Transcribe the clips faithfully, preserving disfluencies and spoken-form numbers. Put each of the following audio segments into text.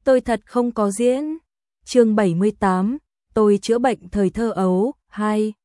tôi thật không có diễn. Chương bảy mươi tám, tôi chữa bệnh thời thơ ấu, hai.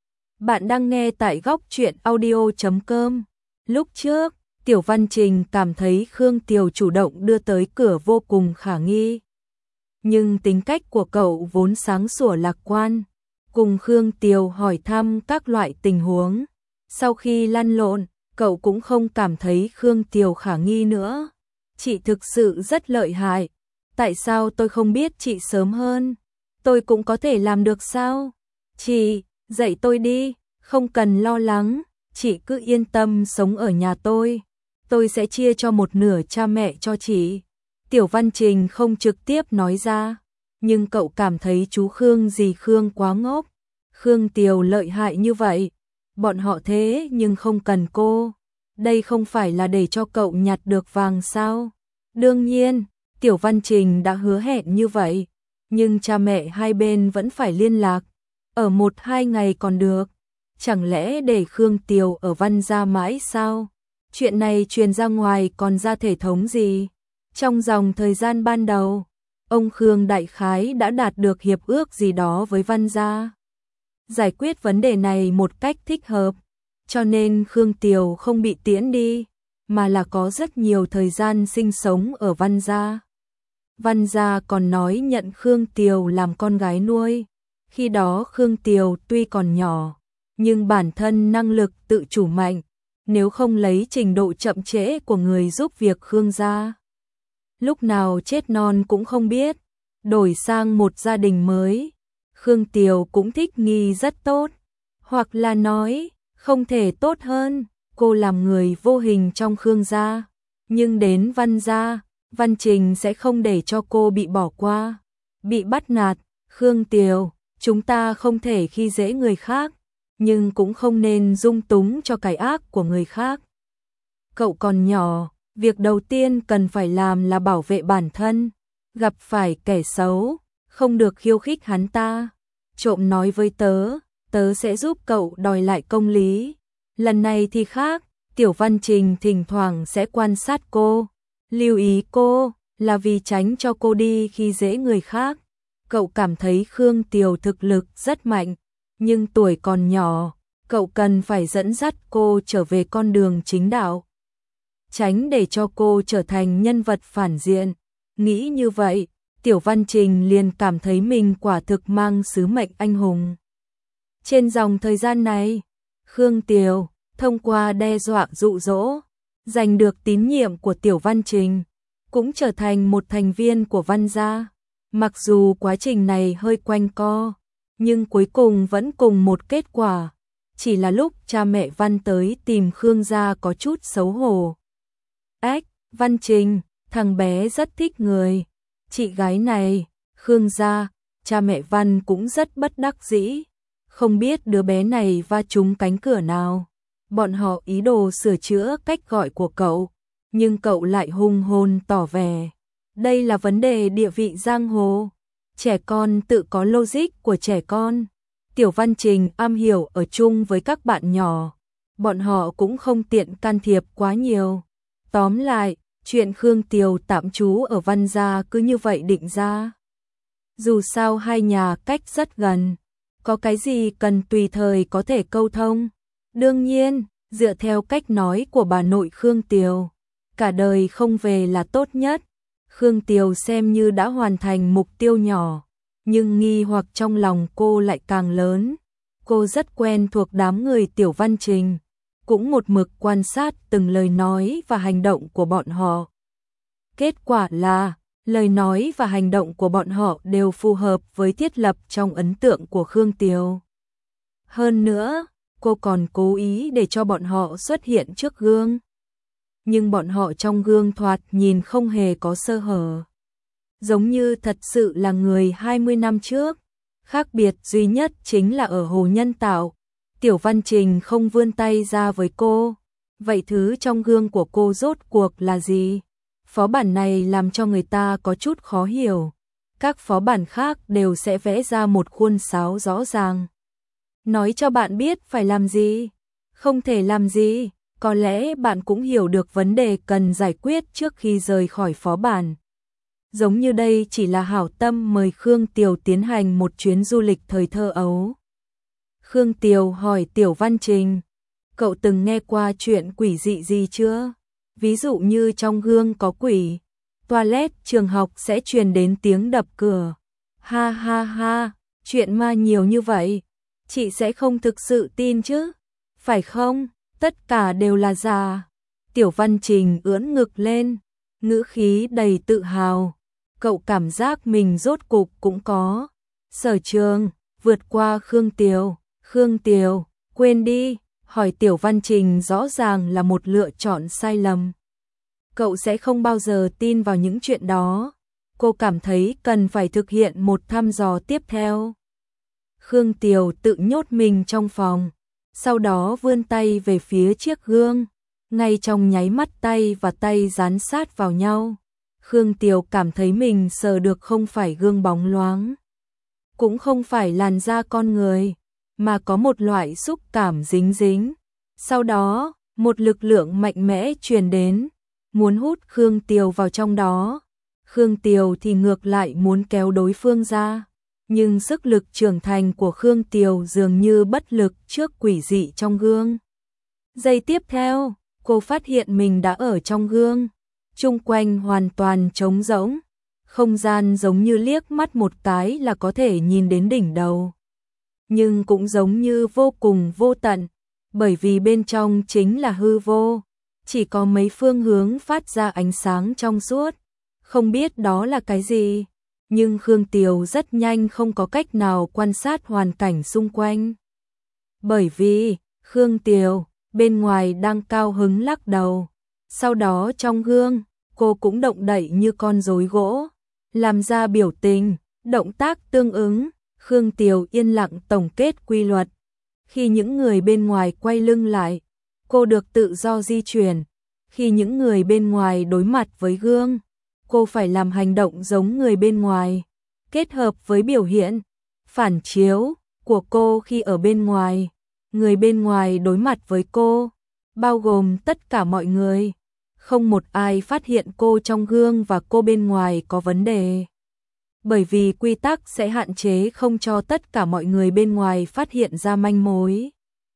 Bạn đang nghe tại góc truyện audio chấm com. Lúc trước, Tiểu Văn Trình cảm thấy Khương Tiều chủ động đưa tới cửa vô cùng khả nghi. Nhưng tính cách của cậu vốn sáng sủa lạc quan, cùng Khương Tiều hỏi thăm các loại tình huống. Sau khi lăn lộn, cậu cũng không cảm thấy Khương Tiều khả nghi nữa. Chị thực sự rất lợi hại. Tại sao tôi không biết chị sớm hơn? Tôi cũng có thể làm được sao? Chị, dạy tôi đi, không cần lo lắng, chị cứ yên tâm sống ở nhà tôi. Tôi sẽ chia cho một nửa cha mẹ cho chị. Tiểu Văn Trình không trực tiếp nói ra, nhưng cậu cảm thấy chú Khương gì Khương quá ngốc. Khương Tiều lợi hại như vậy, bọn họ thế nhưng không cần cô. Đây không phải là để cho cậu nhặt được vàng sao? Đương nhiên, Tiểu Văn Trình đã hứa hẹn như vậy, nhưng cha mẹ hai bên vẫn phải liên lạc. Ở một hai ngày còn được, chẳng lẽ để Khương Tiều ở Văn gia mãi sao? Chuyện này truyền ra ngoài còn ra thể thống gì? Trong dòng thời gian ban đầu, ông Khương đại khái đã đạt được hiệp ước gì đó với Văn gia. Giải quyết vấn đề này một cách thích hợp, cho nên Khương Tiều không bị tiễn đi, mà là có rất nhiều thời gian sinh sống ở Văn gia. Văn gia còn nói nhận Khương Tiều làm con gái nuôi. Khi đó Khương Tiều tuy còn nhỏ, nhưng bản thân năng lực tự chủ mạnh, nếu không lấy trình độ chậm trễ của người giúp việc Khương gia, lúc nào chết non cũng không biết. Đổi sang một gia đình mới, Khương Tiều cũng thích nghi rất tốt, hoặc là nói, không thể tốt hơn, cô làm người vô hình trong Khương gia, nhưng đến Văn gia, Văn Trình sẽ không để cho cô bị bỏ qua, bị bắt nạt. Khương Tiều, chúng ta không thể khi dễ người khác, nhưng cũng không nên dung túng cho cái ác của người khác. Cậu còn nhỏ, việc đầu tiên cần phải làm là bảo vệ bản thân, gặp phải kẻ xấu, không được khiêu khích hắn ta. Trộm nói với tớ, tớ sẽ giúp cậu đòi lại công lý. Lần này thì khác, Tiểu Văn Trình thỉnh thoảng sẽ quan sát cô, lưu ý cô, là vì tránh cho cô đi khi dễ người khác. Cậu cảm thấy Khương Tiều thực lực rất mạnh, nhưng tuổi còn nhỏ, cậu cần phải dẫn dắt cô trở về con đường chính đạo, tránh để cho cô trở thành nhân vật phản diện. Nghĩ như vậy, Tiểu Văn Trình liền cảm thấy mình quả thực mang sứ mệnh anh hùng. Trên dòng thời gian này, Khương Tiều thông qua đe dọa dụ dỗ, giành được tín nhiệm của Tiểu Văn Trình, cũng trở thành một thành viên của Văn gia. Mặc dù quá trình này hơi quanh co, nhưng cuối cùng vẫn cùng một kết quả. Chỉ là lúc cha mẹ Văn tới tìm Khương gia có chút xấu hổ. Ách, Văn Trình, thằng bé rất thích người. Chị gái này, Khương gia, cha mẹ Văn cũng rất bất đắc dĩ. Không biết đứa bé này va trúng cánh cửa nào. Bọn họ ý đồ sửa chữa cách gọi của cậu, nhưng cậu lại hùng hồn tỏ vẻ. Đây là vấn đề địa vị giang hồ. Trẻ con tự có logic của trẻ con. Tiểu Văn Trình am hiểu ở chung với các bạn nhỏ. Bọn họ cũng không tiện can thiệp quá nhiều. Tóm lại, chuyện Khương Tiều tạm trú ở Văn gia cứ như vậy định ra. Dù sao hai nhà cách rất gần, có cái gì cần tùy thời có thể câu thông. Đương nhiên, dựa theo cách nói của bà nội Khương Tiều, cả đời không về là tốt nhất. Khương Tiều xem như đã hoàn thành mục tiêu nhỏ, nhưng nghi hoặc trong lòng cô lại càng lớn. Cô rất quen thuộc đám người Tiểu Văn Trình, cũng một mực quan sát từng lời nói và hành động của bọn họ. Kết quả là, lời nói và hành động của bọn họ đều phù hợp với thiết lập trong ấn tượng của Khương Tiều. Hơn nữa, cô còn cố ý để cho bọn họ xuất hiện trước gương. Nhưng bọn họ trong gương thoạt nhìn không hề có sơ hở, giống như thật sự là người hai mươi năm trước. Khác biệt duy nhất chính là ở Hồ Nhân Tạo, Tiểu Văn Trình không vươn tay ra với cô. Vậy thứ trong gương của cô rốt cuộc là gì? Phó bản này làm cho người ta có chút khó hiểu. Các phó bản khác đều sẽ vẽ ra một khuôn sáo rõ ràng, nói cho bạn biết phải làm gì, không thể làm gì. Có lẽ bạn cũng hiểu được vấn đề cần giải quyết trước khi rời khỏi phó bản. giống như đây chỉ là hảo tâm mời Khương Tiều tiến hành một chuyến du lịch thời thơ ấu. Khương Tiều hỏi Tiểu Văn Trình, cậu từng nghe qua chuyện quỷ dị gì chưa? Ví dụ như trong gương có quỷ, toilet trường học sẽ truyền đến tiếng đập cửa. Ha ha ha, chuyện ma nhiều như vậy, chị sẽ không thực sự tin chứ, phải không? Tất cả đều là giả. Tiểu Văn Trình ưỡn ngực lên, ngữ khí đầy tự hào. Cậu cảm giác mình rốt cục cũng có sở trường vượt qua Khương Tiều. Khương Tiều, quên đi, hỏi Tiểu Văn Trình rõ ràng là một lựa chọn sai lầm. Cậu sẽ không bao giờ tin vào những chuyện đó. Cô cảm thấy cần phải thực hiện một thăm dò tiếp theo. Khương Tiều tự nhốt mình trong phòng, sau đó vươn tay về phía chiếc gương. Ngay trong nháy mắt tay và tay dán sát vào nhau, Khương Tiều cảm thấy mình sờ được không phải gương bóng loáng, cũng không phải làn da con người, mà có một loại xúc cảm dính dính. Sau đó, một lực lượng mạnh mẽ truyền đến, muốn hút Khương Tiều vào trong đó. Khương Tiều thì ngược lại muốn kéo đối phương ra, nhưng sức lực trưởng thành của Khương Tiều dường như bất lực trước quỷ dị trong gương. Giây tiếp theo, cô phát hiện mình đã ở trong gương, chung quanh hoàn toàn trống rỗng, không gian giống như liếc mắt một cái là có thể nhìn đến đỉnh đầu, nhưng cũng giống như vô cùng vô tận, bởi vì bên trong chính là hư vô, chỉ có mấy phương hướng phát ra ánh sáng trong suốt, không biết đó là cái gì, nhưng Khương Tiều rất nhanh không có cách nào quan sát hoàn cảnh xung quanh. Bởi vì, Khương Tiều, bên ngoài đang cao hứng lắc đầu, sau đó trong gương, cô cũng động đậy như con rối gỗ, làm ra biểu tình, động tác tương ứng. Khương Tiều yên lặng tổng kết quy luật. Khi những người bên ngoài quay lưng lại, cô được tự do di chuyển. Khi những người bên ngoài đối mặt với gương, cô phải làm hành động giống người bên ngoài, kết hợp với biểu hiện, phản chiếu của cô khi ở bên ngoài. Người bên ngoài đối mặt với cô, bao gồm tất cả mọi người. Không một ai phát hiện cô trong gương và cô bên ngoài có vấn đề. Bởi vì quy tắc sẽ hạn chế không cho tất cả mọi người bên ngoài phát hiện ra manh mối.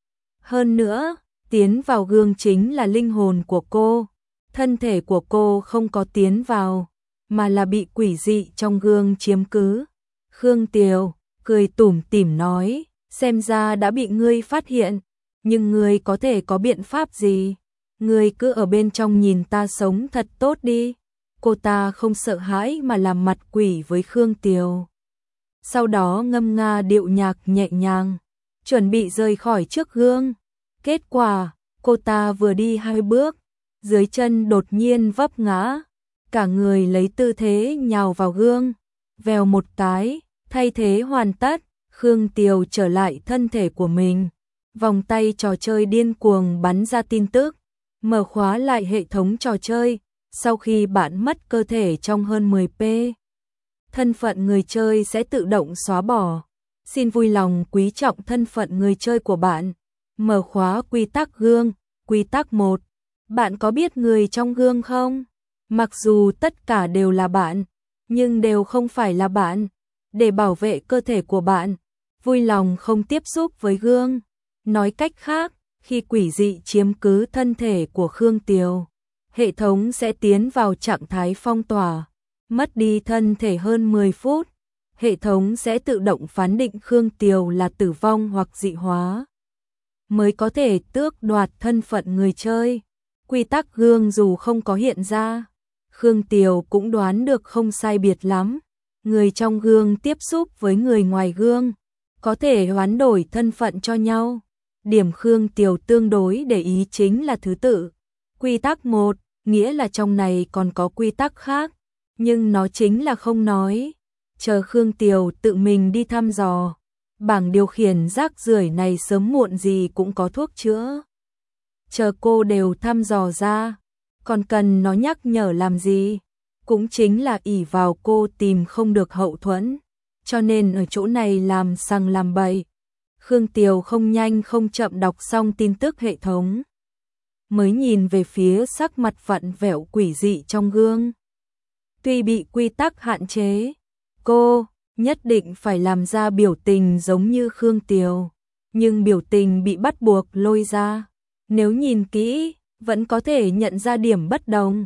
Hơn nữa, tiến vào gương chính là linh hồn của cô. Thân thể của cô không có tiến vào, mà là bị quỷ dị trong gương chiếm cứ. Khương Tiều cười tủm tỉm nói, xem ra đã bị ngươi phát hiện, nhưng ngươi có thể có biện pháp gì? Ngươi cứ ở bên trong nhìn ta sống thật tốt đi. Cô ta không sợ hãi mà làm mặt quỷ với Khương Tiều. Sau đó ngâm nga điệu nhạc nhẹ nhàng, chuẩn bị rời khỏi trước gương. Kết quả, cô ta vừa đi hai bước, dưới chân đột nhiên vấp ngã, cả người lấy tư thế nhào vào gương, vèo một cái, thay thế hoàn tất. Khương Tiều trở lại thân thể của mình, vòng tay trò chơi điên cuồng bắn ra tin tức, mở khóa lại hệ thống trò chơi. Sau khi bạn mất cơ thể trong hơn mười phút, thân phận người chơi sẽ tự động xóa bỏ. Xin vui lòng quý trọng thân phận người chơi của bạn. Mở khóa quy tắc gương. Quy tắc một. Bạn có biết người trong gương không? Mặc dù tất cả đều là bạn, nhưng đều không phải là bạn. Để bảo vệ cơ thể của bạn, vui lòng không tiếp xúc với gương. Nói cách khác, khi quỷ dị chiếm cứ thân thể của Khương Tiều, hệ thống sẽ tiến vào trạng thái phong tỏa, mất đi thân thể hơn mười phút. Hệ thống sẽ tự động phán định Khương Tiều là tử vong hoặc dị hóa, mới có thể tước đoạt thân phận người chơi. Quy tắc gương dù không có hiện ra, Khương Tiều cũng đoán được không sai biệt lắm. Người trong gương tiếp xúc với người ngoài gương, có thể hoán đổi thân phận cho nhau. Điểm Khương Tiều tương đối để ý chính là thứ tự. Quy tắc một, nghĩa là trong này còn có quy tắc khác, nhưng nó chính là không nói. Chờ Khương Tiều tự mình đi thăm dò, bảng điều khiển rác rưởi này sớm muộn gì cũng có thuốc chữa. Chờ cô đều thăm dò ra, còn cần nó nhắc nhở làm gì? Cũng chính là ỷ vào cô tìm không được hậu thuẫn, cho nên ở chỗ này làm sằng làm bậy. Khương Tiều không nhanh không chậm đọc xong tin tức hệ thống, mới nhìn về phía sắc mặt vặn vẹo quỷ dị trong gương. Tuy bị quy tắc hạn chế, cô nhất định phải làm ra biểu tình giống như Khương Tiều, nhưng biểu tình bị bắt buộc lôi ra. Nếu nhìn kỹ, vẫn có thể nhận ra điểm bất đồng.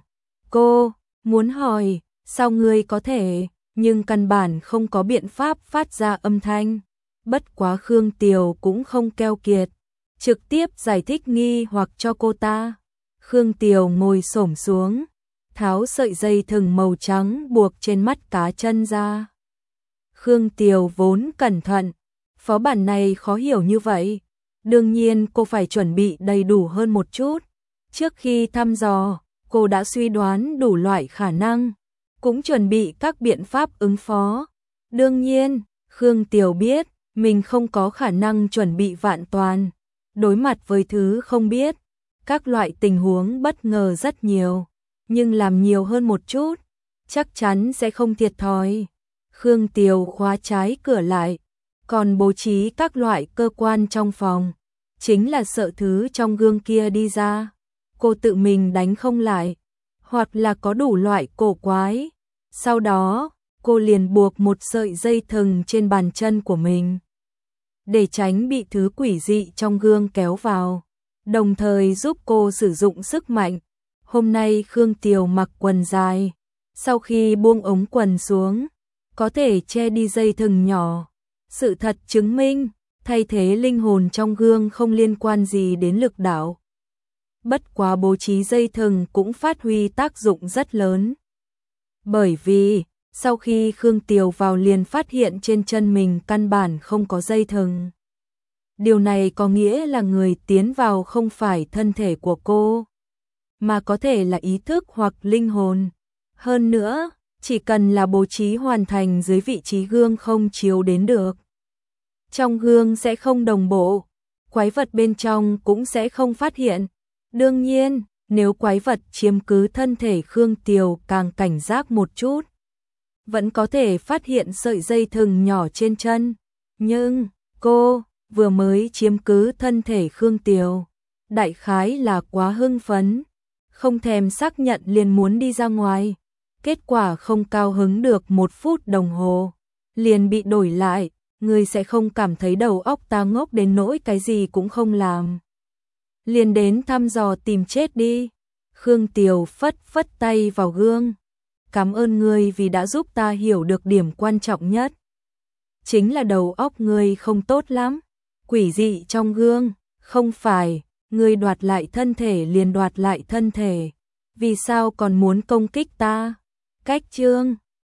Cô muốn hỏi, sao ngươi có thể, nhưng căn bản không có biện pháp phát ra âm thanh. Bất quá Khương Tiều cũng không keo kiệt, trực tiếp giải thích nghi hoặc cho cô ta. Khương Tiều ngồi xổm xuống, tháo sợi dây thừng màu trắng buộc trên mắt cá chân ra. Khương Tiều vốn cẩn thận, phó bản này khó hiểu như vậy, đương nhiên cô phải chuẩn bị đầy đủ hơn một chút. Trước khi thăm dò, cô đã suy đoán đủ loại khả năng, cũng chuẩn bị các biện pháp ứng phó. Đương nhiên, Khương Tiều biết mình không có khả năng chuẩn bị vạn toàn. Đối mặt với thứ không biết, các loại tình huống bất ngờ rất nhiều, nhưng làm nhiều hơn một chút, chắc chắn sẽ không thiệt thòi. Khương Tiều khóa trái cửa lại, còn bố trí các loại cơ quan trong phòng, chính là sợ thứ trong gương kia đi ra, cô tự mình đánh không lại, hoặc là có đủ loại cổ quái. Sau đó, cô liền buộc một sợi dây thừng trên bàn chân của mình, để tránh bị thứ quỷ dị trong gương kéo vào, đồng thời giúp cô sử dụng sức mạnh. Hôm nay Khương Tiều mặc quần dài, sau khi buông ống quần xuống, có thể che đi dây thừng nhỏ. Sự thật chứng minh, thay thế linh hồn trong gương không liên quan gì đến lực đạo. Bất quá bố trí dây thừng cũng phát huy tác dụng rất lớn. Bởi vì, sau khi Khương Tiều vào liền phát hiện trên chân mình căn bản không có dây thừng. Điều này có nghĩa là người tiến vào không phải thân thể của cô, mà có thể là ý thức hoặc linh hồn. Hơn nữa, chỉ cần là bố trí hoàn thành dưới vị trí gương không chiếu đến được, trong gương sẽ không đồng bộ, quái vật bên trong cũng sẽ không phát hiện. Đương nhiên, nếu quái vật chiếm cứ thân thể Khương Tiều càng cảnh giác một chút, vẫn có thể phát hiện sợi dây thừng nhỏ trên chân. Nhưng, cô vừa mới chiếm cứ thân thể Khương Tiều, đại khái là quá hưng phấn, không thèm xác nhận liền muốn đi ra ngoài. Kết quả không cao hứng được một phút đồng hồ, liền bị đổi lại. Người sẽ không cảm thấy đầu óc ta ngốc đến nỗi cái gì cũng không làm, liền đến thăm dò tìm chết đi. Khương Tiều phất phất tay vào gương. Cảm ơn ngươi vì đã giúp ta hiểu được điểm quan trọng nhất. Chính là đầu óc ngươi không tốt lắm. Quỷ dị trong gương, không phải, ngươi đoạt lại thân thể liền đoạt lại thân thể. Vì sao còn muốn công kích ta? Cách chương